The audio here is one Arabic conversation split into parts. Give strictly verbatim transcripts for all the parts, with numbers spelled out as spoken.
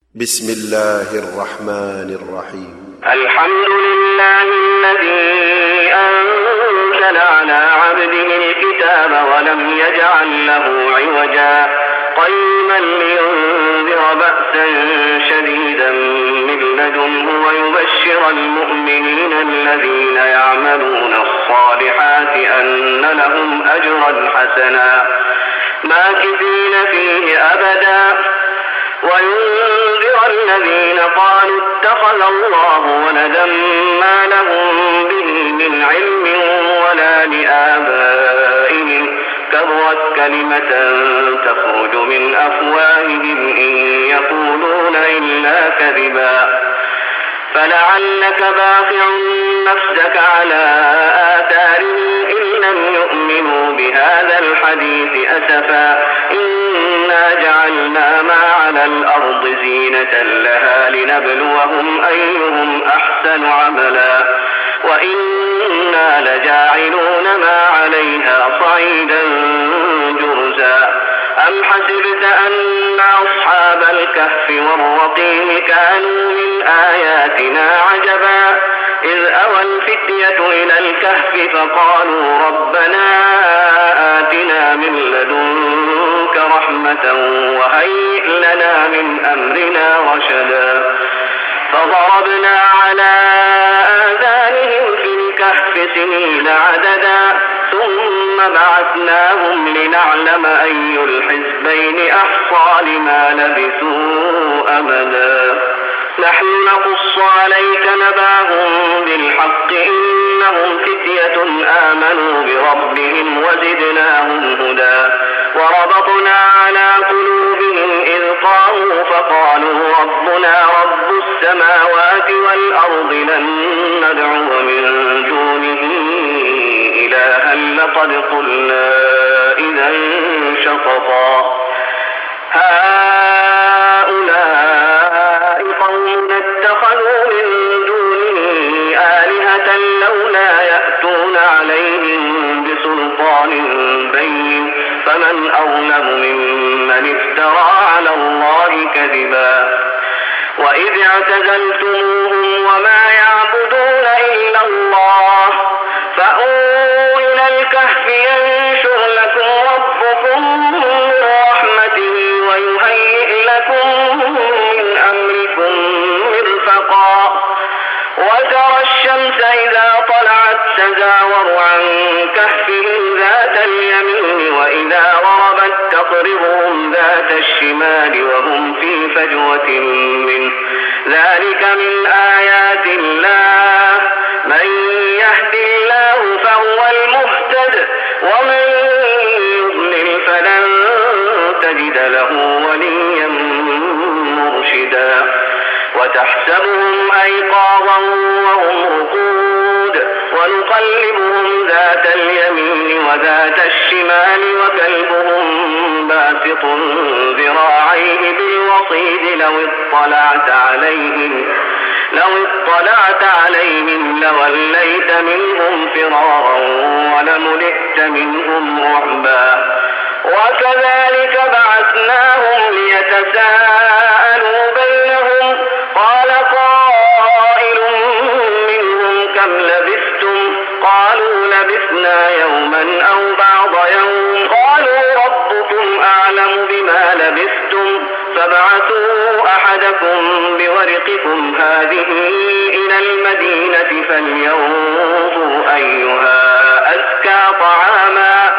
بسم الله الرحمن الرحيم. الحمد لله الذي أنزل على عبده الكتاب ولم يجعل له عوجا قيما لينذر بأسا شديدا من لدنه ويبشر المؤمنين الذين يعملون الصالحات أن لهم أجرا حسنا ماكثين فيه أبدا وينذر الذين قالوا اتخذ الله ولدا ما لهم به من علم ولا لآبائهم كبرت كلمة تخرج من أفواههم إن يقولون إلا كذبا فلعلك باخع نفسك على آثارهم إن لم يؤمنوا بهذا الحديث أسفا إنا جعلنا ما على الأرض زينة لها لنبلوهم أيهم أحسن عملا وإنا لجاعلون ما عليها صعيدا جرزا أم حسبت أن أصحاب الكهف والرقيم كانوا من آياتنا عجبا إذ أوى الفتية إلى الكهف فقالوا ربنا آتنا من لدنك رحمة وهيئ لنا من أمرنا رشدا فضربنا على آذانهم في الكهف سنين عددا ثم بعثناهم لنعلم أي الحزبين أحصى لما لبثوا أمدا نحن نقص عليك نباهم بالحق إنهم فتية آمنوا بربهم وزدناهم هدى وربطنا على قلوبهم إذ قاموا فقالوا ربنا رب السماوات والأرض لن ندعو من دونه إلها لقد قلنا إذا شططا هؤلاء قوم اتخذوا من دونه آلهة لولا يأتون عليهم بسلطان بين فمن أظلم ممن افترى على الله كذبا وإذ اعتزلتموهم وما يعبدون إلا الله فأووا إلى الكهف ينشر لكم ربكم من رحمته ويهيئ لكم من أمركم مرفقا وترى الشمس إذا طلعت تزاور عن كهفهم ذات اليمين وإذا غربت تقرضهم ذات الشمال وهم في فجوة منه ذلك من آيات الله من يهد الله فهو المهتد ومن يضلل فلن تجد له وليا مرشدا وتحسبهم أيقاظا وهم رقود ونقلبهم ذات اليمين وذات الشمال وكلبهم باسط ذراعيه بالوصيد لو اطلعت عليهم لو اطلعت عليهم لوليت منهم فرارا ولملئت منهم رعبا وكذلك بعثناهم ليتساءلوا بينهم قال قائل منهم كم لبثتم قالوا لبثنا يوما أو بعض يوم قالوا ربكم أعلم بما لبثتم فابعثوا أحدكم بورقكم هذه إلى المدينة فلينظر أيها أزكى طعاما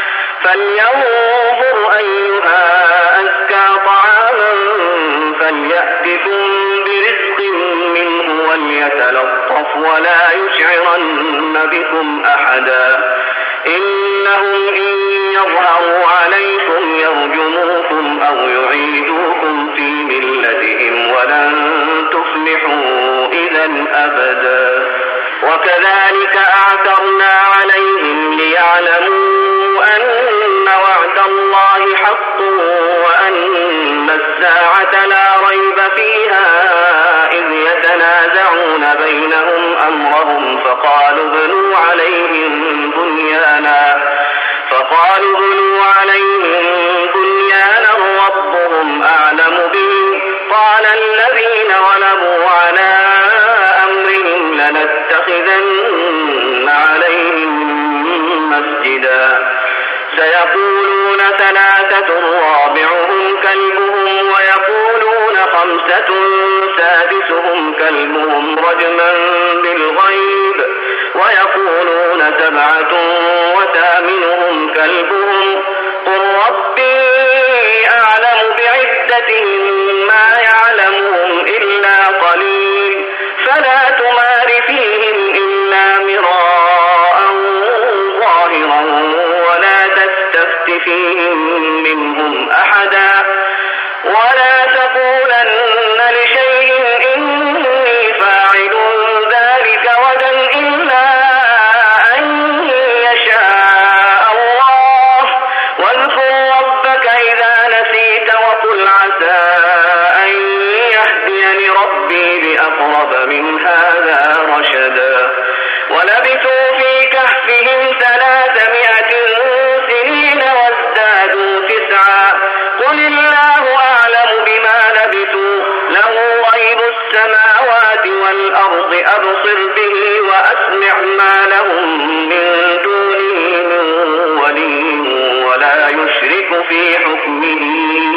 فلينظر أيها أزكى طعاما فليأتكم برزق منه وليتلطف ولا يشعرن بكم أحدا إنهم إن يظهروا عليكم يرجموكم أو يعيدوكم في ملتهم ولن تفلحوا إذا أبدا وكذلك أعثرنا عليهم ليعلموا أن وعد الله حق وأن الساعة لا ريب فيها إذ يتنازعون بينهم أمرهم فقالوا بنوا عليهم بنيانا فقالوا بنوا عليهم بنيانا ربهم أعلم بهم قال قال الذين غلبوا على أمرهم لنتخذن عليهم مسجدا سيقولون ثلاثة رابعهم كلبهم ويقولون خمسة سادسهم كلبهم رجما بالغيب ويقولون سبعة وثامنهم كلبهم قل ربي أعلم بعدتهم ما يعلمهم إلا قليل فلا تمار فيهم إلا مراء ظاهرا ولا تستفت فيهم منهم أحدا ولا تقولن لشيء إني فاعل ذلك غدا إلا أن يشاء الله واذكر ربك إذا نسيت وقل عسى أن يهديني ربي بأقرب من هذا رشدا ولبثوا في كهفهم ثلاثمائة سنين وازدادوا تسعا قل الله أعلم بما لبثوا له غيب السماوات والأرض أبصر به وأسمع ما لهم من دونه من ولي ولا يشرك في حكمه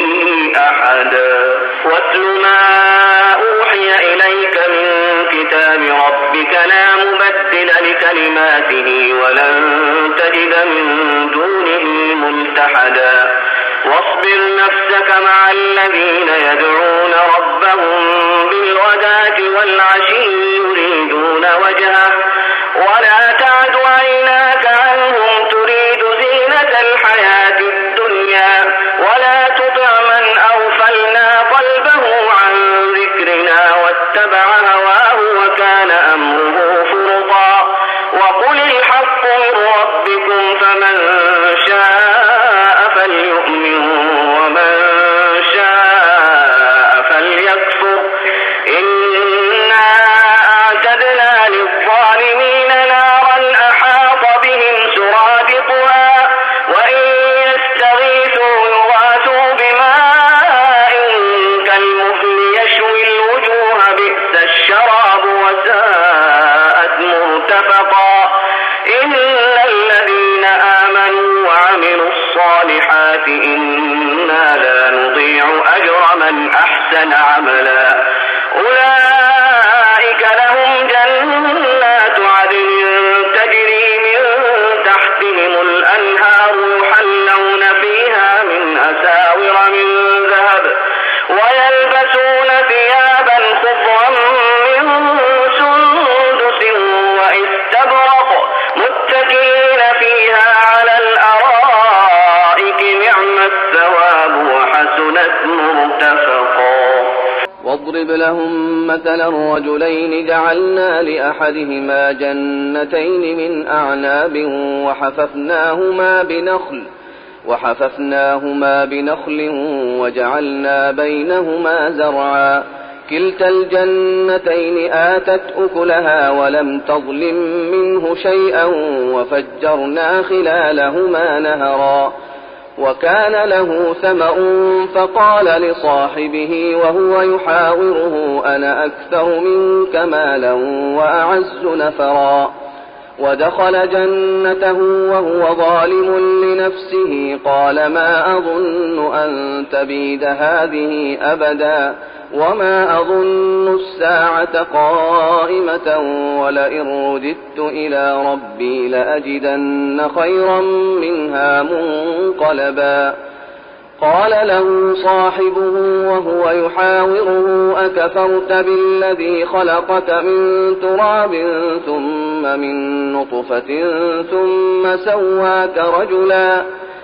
أحدا واتل ما أوحي إليك من كتاب ربك لا مبدل لكلماته ولن تجد من دونه ملتحدا واصبر نفسك مع الذين يدعون ربهم بالغداة والعشي يريدون وجهه ولا تعد عيناك عنهم تريد زينة الحياة الدنيا ولا تطع من أغفلنا قلبه عن ذكرنا واتبع هواه وكان أمره فرطا وقل الحق من ربكم فمن شاء فليؤمن ومن شاء فليكفر إنا أعتدنا للظالمين نارا أحاط بهم سرادقها وإن يستغيثوا يغاثوا بماء كالمهل يشوي الوجوه بئس الشراب وساءت مرتفقا إن الذين آمنوا وعملوا الصالحات إنا لا نضيع أجر من أحسن عملا أولئك لهم جنات عدن تجري من تحتهم الأنهار يحلون فيها من أساور من ذهب ويلبسون ثيابا خضرا من سندس واستبرق متكئين فيها على الأرائك نعم الثواب وحسنت مرتفقا واضرب لهم مثلا الرجلين جعلنا لأحدهما جنتين من أعناب وحففناهما بنخل وحففناهما بنخل وجعلنا بينهما زرعا كلتا الجنتين آتت أكلها ولم تظلم منه شيئا وفجرنا خلالهما نهرا وكان له ثمر فقال لصاحبه وهو يحاوره أنا أكثر منك مالا وأعز نفرا ودخل جنته وهو ظالم لنفسه قال ما أظن أن تبيد هذه أبدا وما أظن الساعة قائمة ولئن رددت إلى ربي لأجدن خيرا منها منقلبا قال له صاحبه وهو يحاوره أكفرت بالذي خلقك من تراب ثم من نطفة ثم سواك رجلا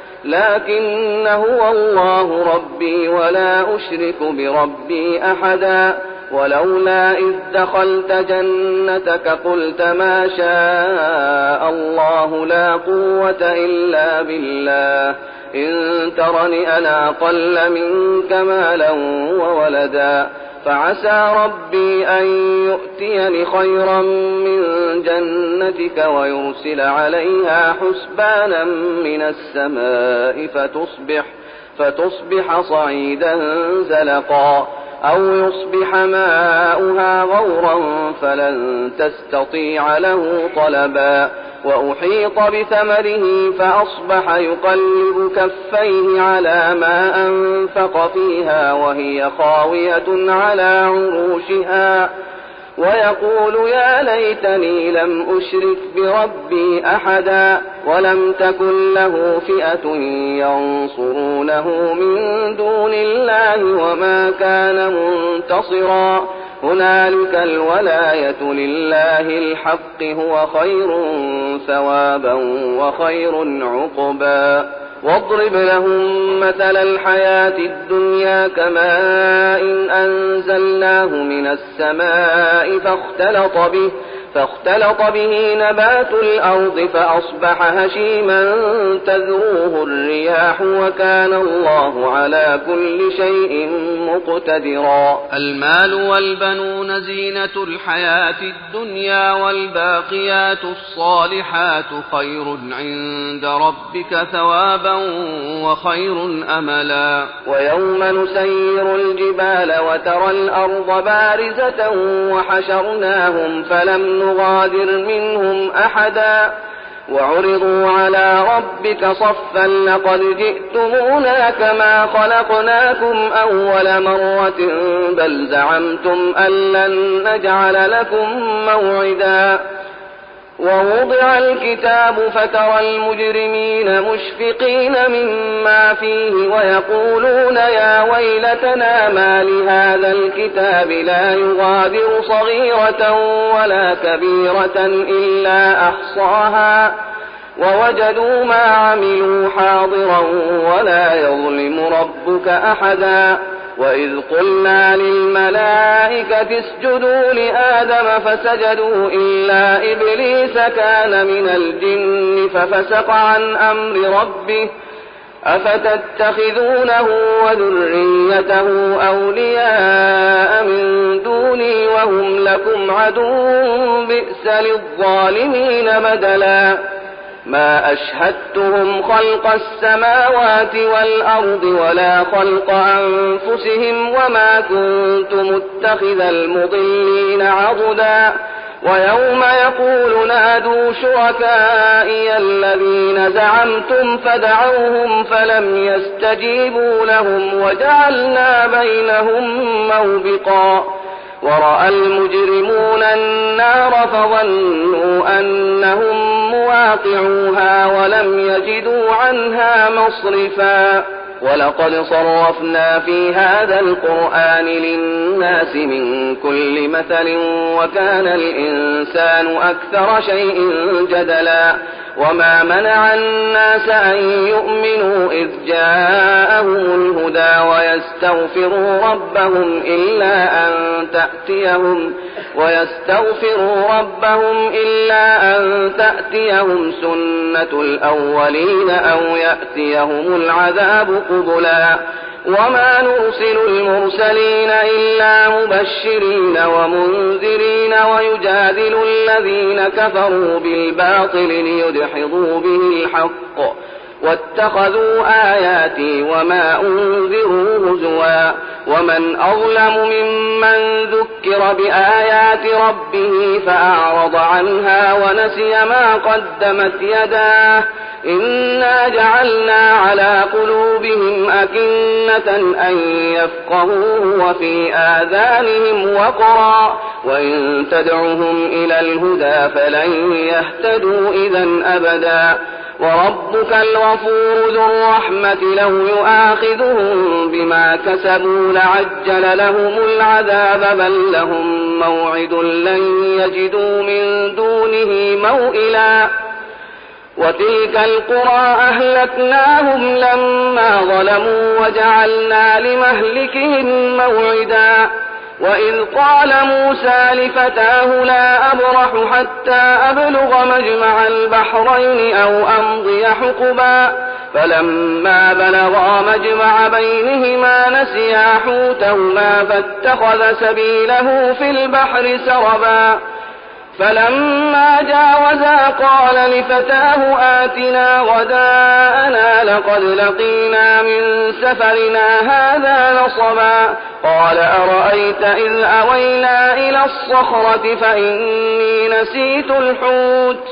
لكن هو الله ربي ولا أشرك بربي أحدا ولولا إذ دخلت جنتك قلت ما شاء الله لا قوة إلا بالله إن ترني أنا أقل منك مالا وولدا فعسى ربي أن يؤتيني خيرا من جنتك ويرسل عليها حسبانا من السماء فتصبح, فتصبح صعيدا زلقا أو يصبح ماؤها غورا فلن تستطيع له طلبا وأحيط بثمره فأصبح يقلب كفيه على ما أنفق فيها وهي خاوية على عروشها ويقول يا ليتني لم أشرك بربي أحدا ولم تكن له فئة ينصرونه من دون الله وما كان منتصرا هنالك الولاية لله الحق هو خير ثوابا وخير عقبا واضرب لهم مثل الحياة الدنيا كماء إن أنزلناه من السماء فاختلط به فاختلط به نبات الأرض فأصبح هشيما تذروه الرياح وكان الله على كل شيء مقتدرا. المال والبنون زينة الحياة الدنيا والباقيات الصالحات خير عند ربك ثوابا وخير أملا. ويوم نسير الجبال وترى الأرض بارزة وحشرناهم فلم نغادر منهم أحدا وعرضوا على ربك صفا لقد جئتمونا كما خلقناكم أول مرة بل زعمتم أن لن نجعل لكم موعدا. ووضع الكتاب فترى المجرمين مشفقين مما فيه ويقولون يا ويلتنا ما لهذا الكتاب لا يغادر صغيرة ولا كبيرة إلا أحصاها ووجدوا ما عملوا حاضرا ولا يظلم ربك أحدا. وإذ قلنا للملائكة اسجدوا لآدم فسجدوا إلا إبليس كان من الجن ففسق عن أمر ربه أفتتخذونه وذريته أولياء من دوني وهم لكم عدو بئس للظالمين بدلا. ما أشهدتهم خلق السماوات والأرض ولا خلق أنفسهم وما كنت متخذ المضلين عضدا. ويوم يقول نادوا شركائي الذين زعمتم فدعوهم فلم يستجيبوا لهم وجعلنا بينهم موبقا. ورأى المجرمون النار فظنوا أنهم مواقعوها ولم يجدوا عنها مصرفا. ولقد صرفنا في هذا القرآن للناس من كل مثل وكان الإنسان أكثر شيء جدلا. وما منع الناس أن يؤمنوا إذ جاءهم الهدى ويستغفروا ربهم إلا أن تأتيهم ويستغفروا ربهم إلا أن تأتيهم سنة الأولين أو يأتيهم العذاب قبلا. وما نرسل المرسلين إلا مبشرين ومنذرين ويجادل الذين كفروا بالباطل ليدحضوا به الحق واتخذوا آياتي وما أنذروا هزوا. ومن أظلم ممن ذكر بآيات ربه فأعرض عنها ونسي ما قدمت يداه إنا جعلنا على قلوبهم أكنة أن يفقهوه وفي آذانهم وقرا وإن تدعهم إلى الهدى فلن يهتدوا إذا أبدا. وربك الغفور ذو الرحمة لو يؤاخذهم بما كسبوا لعجل لهم العذاب بل لهم موعد لن يجدوا من دونه موئلا. وتلك القرى أهلكناهم لما ظلموا وجعلنا لمهلكهم موعدا. وإذ قال موسى لفتاه لا أبرح حتى أبلغ مجمع البحرين أو أمضي حقبا فلما بلغا مجمع بينهما نسيا حوتهما فاتخذ سبيله في البحر سربا. فلما جاوزا قال لفتاه آتنا غداءنا لقد لقينا من سفرنا هذا نصبا قال أرأيت إذ أوينا إلى الصخرة فإني نسيت الحوت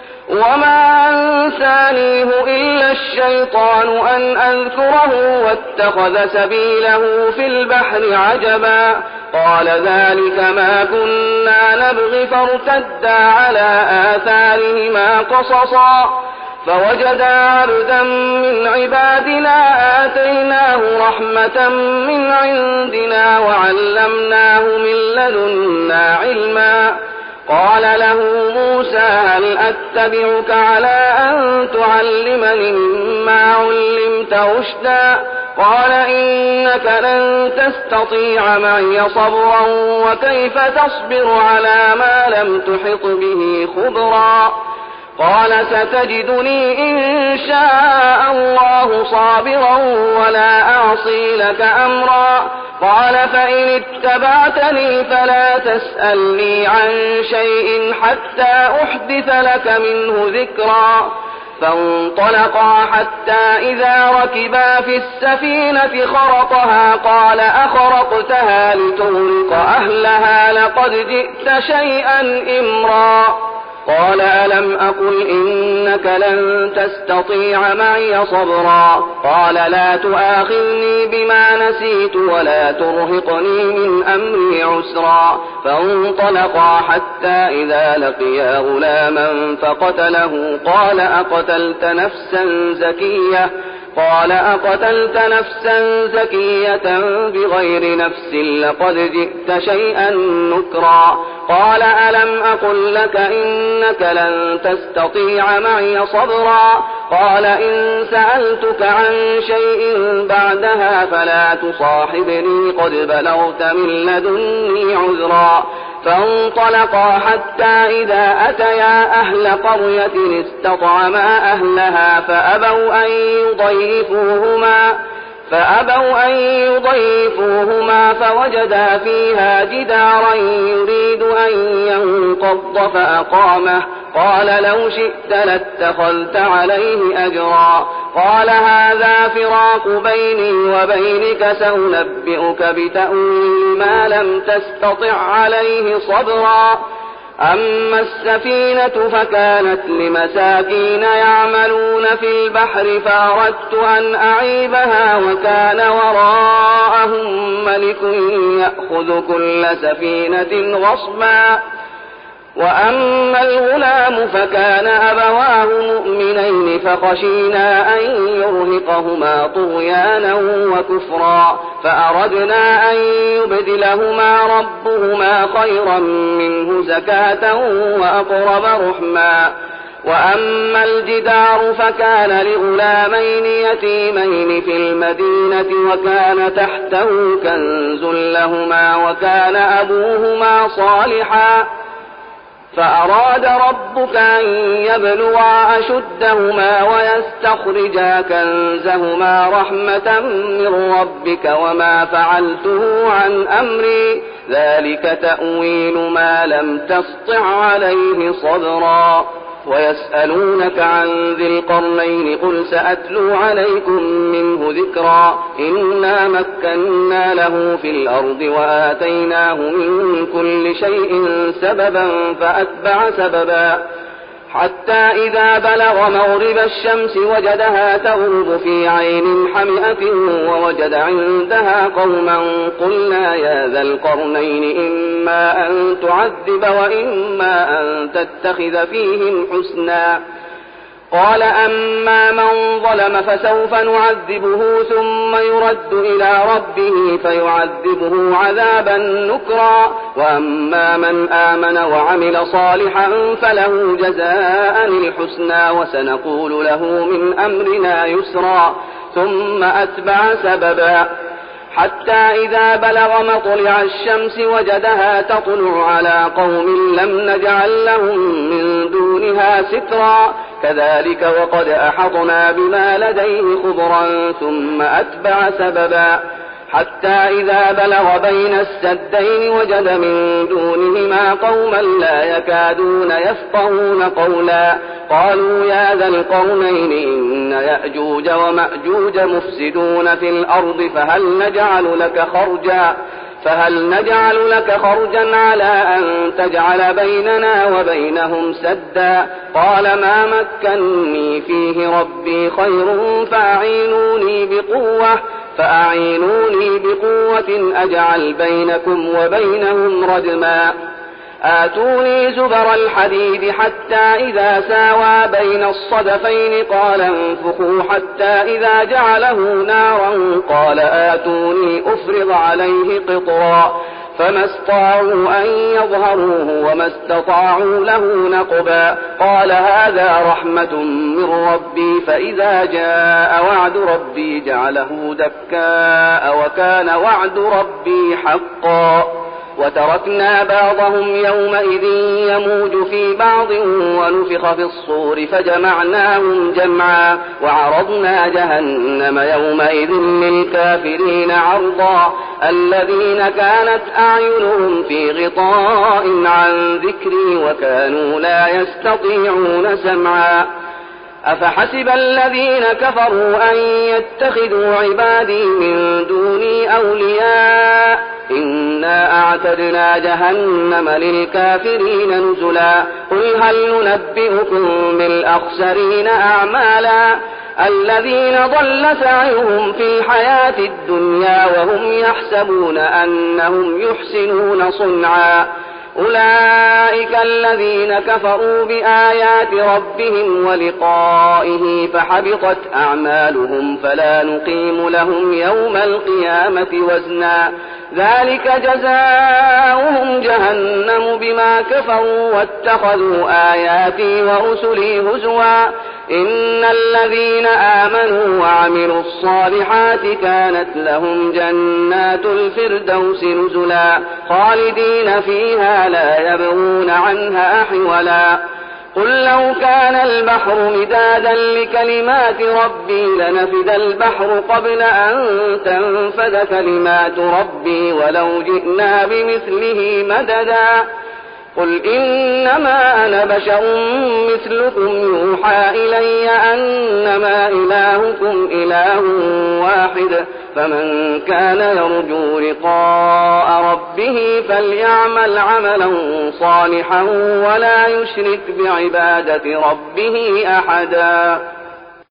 وما أنسانيه إلا الشيطان أن أذكره واتخذ سبيله في البحر عجبا قال ذلك ما كنا نبغي فارتدا على آثارهما قصصا فوجدا عبدا من عبادنا آتيناه رحمة من عندنا وعلمناه من لدنا علما قال له موسى هل أتبعك على أن تعلمني مما علمت رشدا قال إنك لن تستطيع معي صبرا وكيف تصبر على ما لم تحط به خبرا قال ستجدني إن شاء الله صابرا ولا أعصي لك أمرا قال فإن اتبعتني فلا تسألني عن شيء حتى أحدث لك منه ذكرا فانطلقا حتى إذا ركبا في السفينة خرقها قال أخرقتها لتغرق أهلها لقد جئت شيئا إمرا قال ألم أقل إنك لن تستطيع معي صبرا قال لا تؤاخذني بما نسيت ولا ترهقني من أمري عسرا فانطلقا حتى إذا لقيا غلاما فقتله قال أقتلت نفسا زكية قال أقتلت نفسا زكية بغير نفس لقد جئت شيئا نكرا قال ألم أقل لك إنك لن تستطيع معي صبرا قال إن سألتك عن شيء بعدها فلا تصاحبني قد بلغت من لدني عذرا فانطلقا حتى إذا أتيا أهل قرية استطعما أهلها فأبوا أن يضيفوهما فأبوا أن يضيفوهما فوجدا فيها جدارا يريد أن ينقض فأقامه قال لو شئت لاتخذت عليه أجرا قال هذا فراق بيني وبينك سأنبئك بتأويل ما لم تستطع عليه صبرا أما السفينة فكانت لمساكين يعملون في البحر فأردت أن أعيبها وكان وراءهم ملك يأخذ كل سفينة غصبا وأما الغلام فكان أبواه مؤمنين فخشينا أن يرهقهما طغيانا وكفرا فأردنا أن يبدلهما ربهما خيرا منه زكاة وأقرب رحما وأما الجدار فكان لغلامين يتيمين في المدينة وكان تحته كنز لهما وكان أبوهما صالحا فأراد ربك أن يبلغا أشدهما ويستخرجا كنزهما رحمة من ربك وما فعلته عن أمري ذلك تأويل ما لم تسطع عليه صبرا ويسألونك عن ذي القرنين قل سأتلو عليكم منه ذكرا إنا مكنا له في الأرض وآتيناه من كل شيء سببا فأتبع سببا حتى إذا بلغ مغرب الشمس وجدها تغرب في عين حمئة ووجد عندها قوما قلنا يا ذا القرنين إما أن تعذب وإما أن تتخذ فيهم حسنا قال أما من ظلم فسوف نعذبه ثم يرد إلى ربه فيعذبه عذابا نكرا وأما من آمن وعمل صالحا فله جزاء الحسنى وسنقول له من أمرنا يسرا ثم أتبع سببا حتى إذا بلغ مطلع الشمس وجدها تطلع على قوم لم نجعل لهم من دونها سترا كذلك وقد أحطنا بما لديه خبرا ثم أتبع سببا حتى إذا بلغ بين السدين وجد من دونهما قوما لا يكادون يفقهون قولا قالوا يا ذا القرنين إن يأجوج ومأجوج مفسدون في الأرض فهل نجعل لك خرجا فهل نجعل لك خرجا على أن تجعل بيننا وبينهم سدا قال ما مكني فيه ربي خير فأعينوني بقوة فأعينوني بقوة أجعل بينكم وبينهم ردما آتوني زبر الحديد حتى إذا ساوى بين الصدفين قال انفخوا حتى إذا جعله نارا قال آتوني أفرغ عليه قطرا فما استطاعوا أن يظهروه وما استطاعوا له نقبا قال هذا رحمة من ربي فإذا جاء وعد ربي جعله دكاء وكان وعد ربي حقا وتركنا بعضهم يومئذ يموج في بعض ونفخ في الصور فجمعناهم جمعا وعرضنا جهنم يومئذ للكافرين عرضا الذين كانت أعينهم في غطاء عن ذكري وكانوا لا يستطيعون سمعا أفحسب الذين كفروا أن يتخذوا عبادي من دوني أولياء إنا أعتدنا جهنم للكافرين نزلا قل هل ننبئكم بالأخسرين أعمالا الذين ضل سعيهم في الحياة الدنيا وهم يحسبون أنهم يحسنون صنعا أولئك الذين كفروا بآيات ربهم ولقائه فحبطت أعمالهم فلا نقيم لهم يوم القيامة وزنا ذلك جزاؤهم جهنم بما كفروا واتخذوا آياتي ورسلي هزوا إن الذين آمنوا وعملوا الصالحات كانت لهم جنات الفردوس نزلا خالدين فيها لا يبغون عنها حولا قل لو كان البحر مدادا لكلمات ربي لنفد البحر قبل أن تنفد كلمات ربي ولو جئنا بمثله مددا قل إنما أنا بشر مثلكم يوحى إلي أنما إلهكم إله واحد فمن كان يرجو لقاء ربه فليعمل عملا صالحا ولا يشرك بعبادة ربه أحدا.